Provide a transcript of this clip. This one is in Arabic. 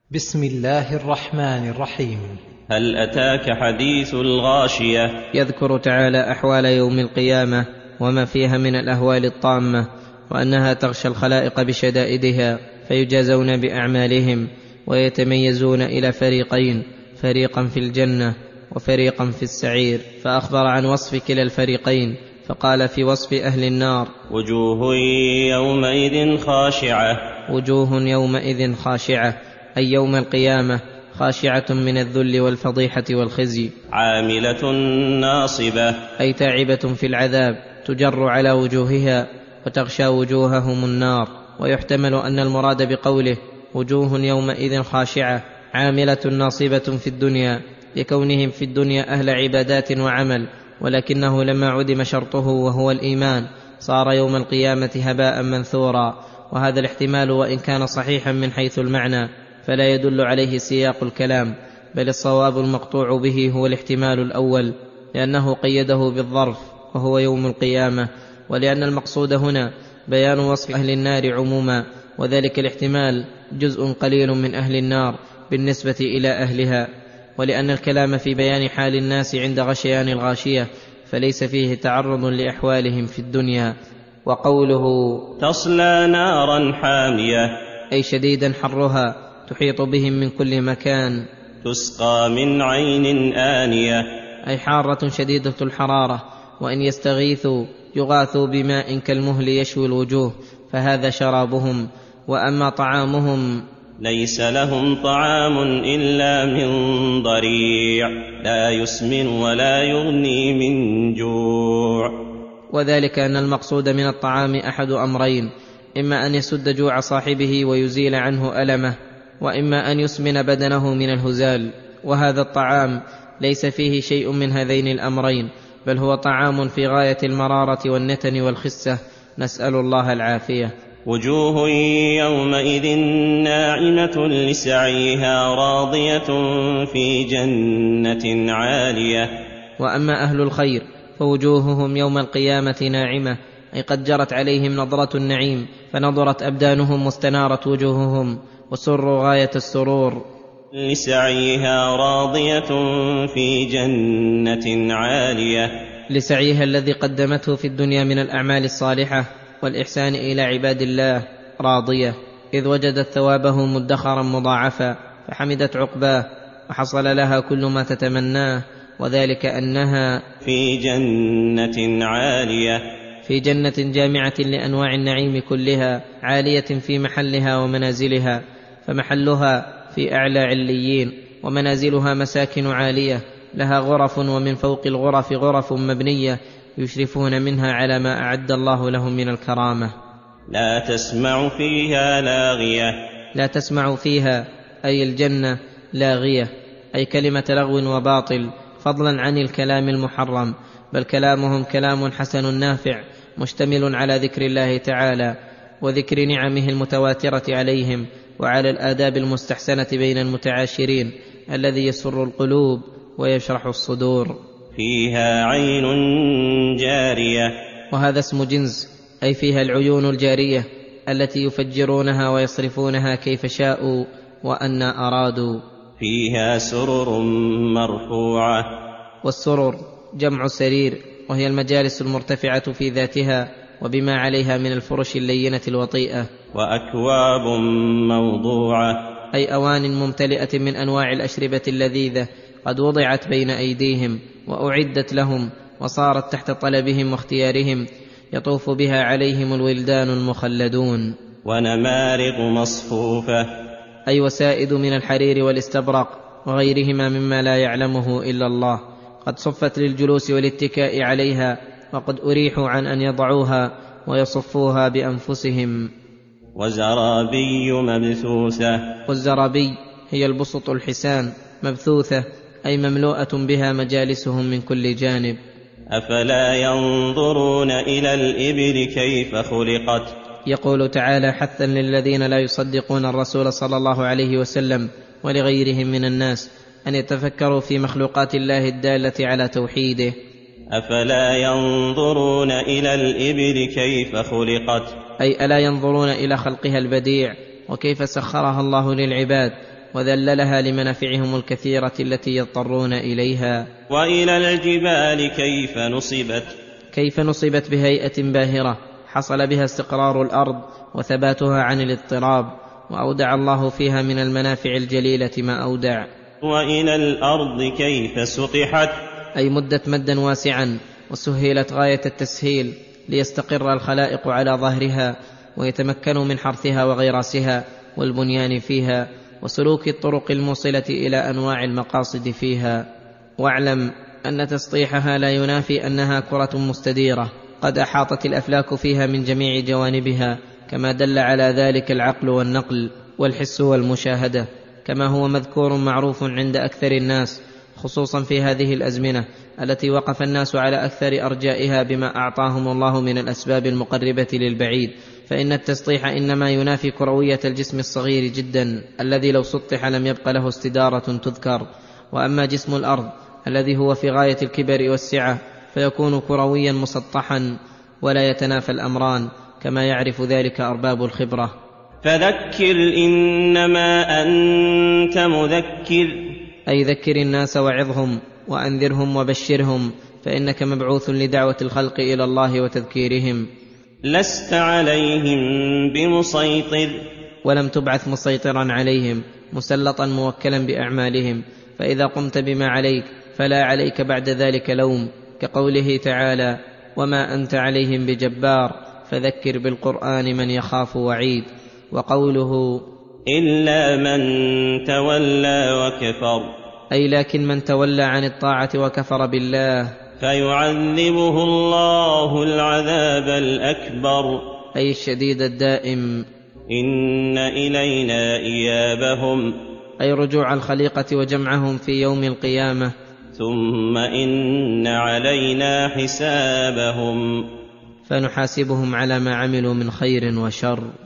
بسم الله الرحمن الرحيم. هل أتاك حديث الغاشية؟ يذكر تعالى أحوال يوم القيامة وما فيها من الأهوال الطامة، وأنها تغشى الخلائق بشدائدها فيجازون بأعمالهم ويتميزون إلى فريقين، فريقا في الجنة وفريقا في السعير. فأخبر عن وصف كلا الفريقين، فقال في وصف أهل النار: وجوه يومئذ خاشعة. وجوه يومئذ خاشعة، أي يوم القيامة خاشعة من الذل والفضيحة والخزي. عاملة ناصبة، أي تاعبة في العذاب، تجر على وجوهها وتغشى وجوههم النار. ويحتمل أن المراد بقوله وجوه يومئذ خاشعة عاملة ناصبة في الدنيا، لكونهم في الدنيا أهل عبادات وعمل، ولكنه لما عدم شرطه وهو الإيمان صار يوم القيامة هباء منثورا. وهذا الاحتمال وإن كان صحيحا من حيث المعنى فلا يدل عليه سياق الكلام، بل الصواب المقطوع به هو الاحتمال الأول، لأنه قيده بالظرف وهو يوم القيامة، ولأن المقصود هنا بيان وصف أهل النار عموما، وذلك الاحتمال جزء قليل من أهل النار بالنسبة إلى أهلها، ولأن الكلام في بيان حال الناس عند غشيان الغاشية فليس فيه تعرض لأحوالهم في الدنيا. وقوله تصلى نارا حامية، أي شديدا حرها تحيط بهم من كل مكان. تسقى من عين آنية، أي حارة شديدة الحرارة، وإن يستغيثوا يغاثوا بماء كالمهل يشوي الوجوه، فهذا شرابهم. وأما طعامهم ليس لهم طعام إلا من ضريع، لا يسمن ولا يغني من جوع. وذلك أن المقصود من الطعام أحد أمرين: إما أن يسد جوع صاحبه ويزيل عنه ألمه، وإما أن يسمن بدنه من الهزال. وهذا الطعام ليس فيه شيء من هذين الأمرين، بل هو طعام في غاية المرارة والنتن والخسة، نسأل الله العافية. وجوه يومئذ ناعمة لسعيها راضية في جنة عالية. وأما أهل الخير فوجوههم يوم القيامة ناعمة، أي قد جرت عليهم نظرة النعيم، فنظرت أبدانهم واستنارت وجوههم وسروا غاية السرور. لسعيها راضية في جنة عالية، لسعيها الذي قدمته في الدنيا من الأعمال الصالحة والإحسان إلى عباد الله راضية، إذ وجدت ثوابه مدخرا مضاعفا، فحمدت عقباه وحصل لها كل ما تتمناه، وذلك أنها في جنة عالية، في جنة جامعة لأنواع النعيم كلها، عالية في محلها ومنازلها، فمحلها في أعلى عليين، ومنازلها مساكن عالية لها غرف، ومن فوق الغرف غرف مبنية يشرفون منها على ما أعد الله لهم من الكرامة. لا تسمع فيها لاغية، لا تسمع فيها أي الجنة لاغية، أي كلمة لغو وباطل، فضلا عن الكلام المحرم، بل كلامهم كلام حسن نافع مشتمل على ذكر الله تعالى وذكر نعمه المتواترة عليهم، وعلى الآداب المستحسنة بين المتعاشرين الذي يسر القلوب ويشرح الصدور. فيها عين جارية، وهذا اسم جنس، أي فيها العيون الجارية التي يفجرونها ويصرفونها كيف شاءوا وأن أرادوا. فيها سرر مرفوعة، والسرر جمع سرير، وهي المجالس المرتفعة في ذاتها وبما عليها من الفرش اللينة الوطيئة. وأكواب موضوعة، أي أوان ممتلئة من أنواع الأشربة اللذيذة قد وضعت بين أيديهم وأعدت لهم وصارت تحت طلبهم واختيارهم، يطوف بها عليهم الولدان المخلدون. ونمارق مصفوفة، أي وسائد من الحرير والاستبرق وغيرهما مما لا يعلمه إلا الله، قد صفت للجلوس والاتكاء عليها، وقد أريحوا عن أن يضعوها ويصفوها بأنفسهم. وزرابي مبثوثة، والزرابي هي البسط الحسان مبثوثة، أي مملوءة بها مجالسهم من كل جانب. أفلا ينظرون إلى الإبل كيف خلقت. يقول تعالى حثا للذين لا يصدقون الرسول صلى الله عليه وسلم ولغيرهم من الناس أن يتفكروا في مخلوقات الله الدالة على توحيده. أفلا ينظرون إلى الإبل كيف خلقت، أي ألا ينظرون إلى خلقها البديع وكيف سخرها الله للعباد، وذللها لمنافعهم الكثيرة التي يضطرون إليها. وإلى الجبال كيف نصبت بهيئة باهرة حصل بها استقرار الأرض وثباتها عن الاضطراب، وأودع الله فيها من المنافع الجليلة ما أودع. وإلى الأرض كيف سطحت، أي مدت مدا واسعا وسهلت غاية التسهيل ليستقر الخلائق على ظهرها ويتمكنوا من حرثها وغراسها والبنيان فيها وسلوك الطرق الموصلة إلى أنواع المقاصد فيها. واعلم أن تسطيحها لا ينافي أنها كرة مستديرة قد أحاطت الأفلاك فيها من جميع جوانبها، كما دل على ذلك العقل والنقل والحس والمشاهدة، كما هو مذكور معروف عند أكثر الناس، خصوصا في هذه الأزمنة التي وقف الناس على أكثر أرجائها بما أعطاهم الله من الأسباب المقربة للبعيد، فإن التسطيح إنما ينافي كروية الجسم الصغير جدا الذي لو سطح لم يبق له استدارة تذكر. وأما جسم الأرض الذي هو في غاية الكبر والسعة فيكون كرويا مسطحا ولا يتنافى الأمران، كما يعرف ذلك أرباب الخبرة. فذكر إنما أنت مذكر، أي ذكر الناس وعظهم وأنذرهم وبشرهم، فإنك مبعوث لدعوة الخلق إلى الله وتذكيرهم. لست عليهم بمسيطر، ولم تبعث مسيطرا عليهم مسلطا موكلا بأعمالهم، فإذا قمت بما عليك فلا عليك بعد ذلك لوم، كقوله تعالى: وما أنت عليهم بجبار فذكر بالقرآن من يخاف وعيد. وقوله: إلا من تولى وكفر، أي لكن من تولى عن الطاعة وكفر بالله فيعذبه الله العذاب الأكبر، أي الشديد الدائم. إن إلينا إيابهم، أي رجوع الخليقة وجمعهم في يوم القيامة. ثم إن علينا حسابهم، فنحاسبهم على ما عملوا من خير وشر.